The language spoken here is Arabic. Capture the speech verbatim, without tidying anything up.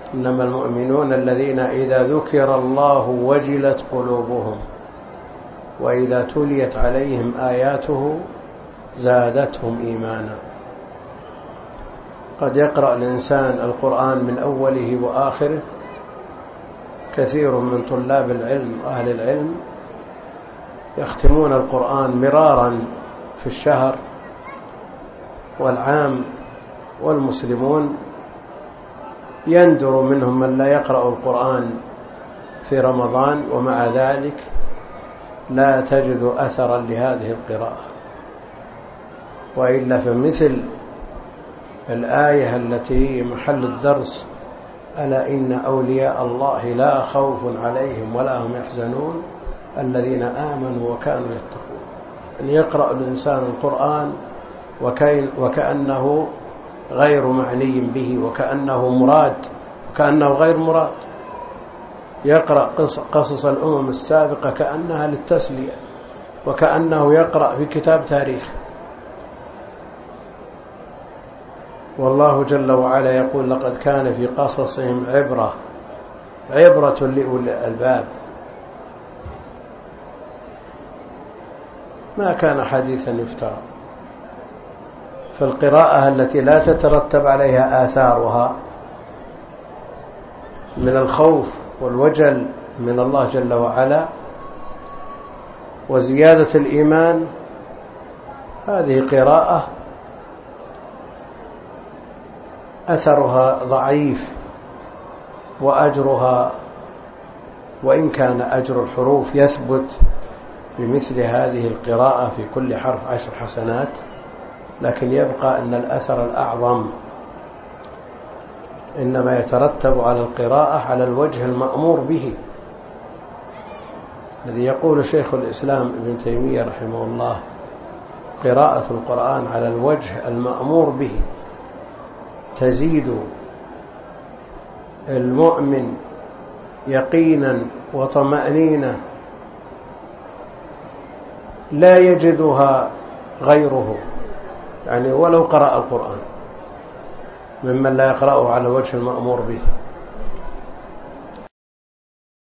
إنما المؤمنون الذين إذا ذكر الله وجلت قلوبهم وإذا تليت عليهم آياته زادتهم إيمانا. قد يقرأ الإنسان القرآن من أوله وآخره، كثير من طلاب العلم وأهل العلم يختمون القرآن مرارا في الشهر والعام، والمسلمون يندر منهم من لا يقرأ القرآن في رمضان، ومع ذلك لا تجد أثرا لهذه القراءة. وإلا فمثل الآية التي محل الدرس: ألا إن أولياء الله لا خوف عليهم ولا هم يحزنون الذين آمنوا وكانوا يتقون. أن يقرأ الإنسان القرآن وكأنه غير معني به، وكأنه مراد وكأنه غير مراد. يقرأ قصص الأمم السابقة كأنها للتسلية، وكأنه يقرأ في كتاب تاريخ. والله جل وعلا يقول: لقد كان في قصصهم عبرة عبرة لأولي الألباب. ما كان حديثا يفترى. فالقراءة التي لا تترتب عليها آثارها من الخوف والوجل من الله جل وعلا وزيادة الإيمان، هذه قراءة أثرها ضعيف، وأجرها وإن كان أجر الحروف يثبت بمثل هذه القراءة في كل حرف عشر حسنات، لكن يبقى أن الأثر الأعظم إنما يترتب على القراءة على الوجه المأمور به، الذي يقول شيخ الإسلام ابن تيمية رحمه الله: قراءة القرآن على الوجه المأمور به تزيد المؤمن يقينا وطمأنينة لا يجدها غيره، يعني ولو قرأ القرآن، ممن لا يقرأه على وجه المأمور به.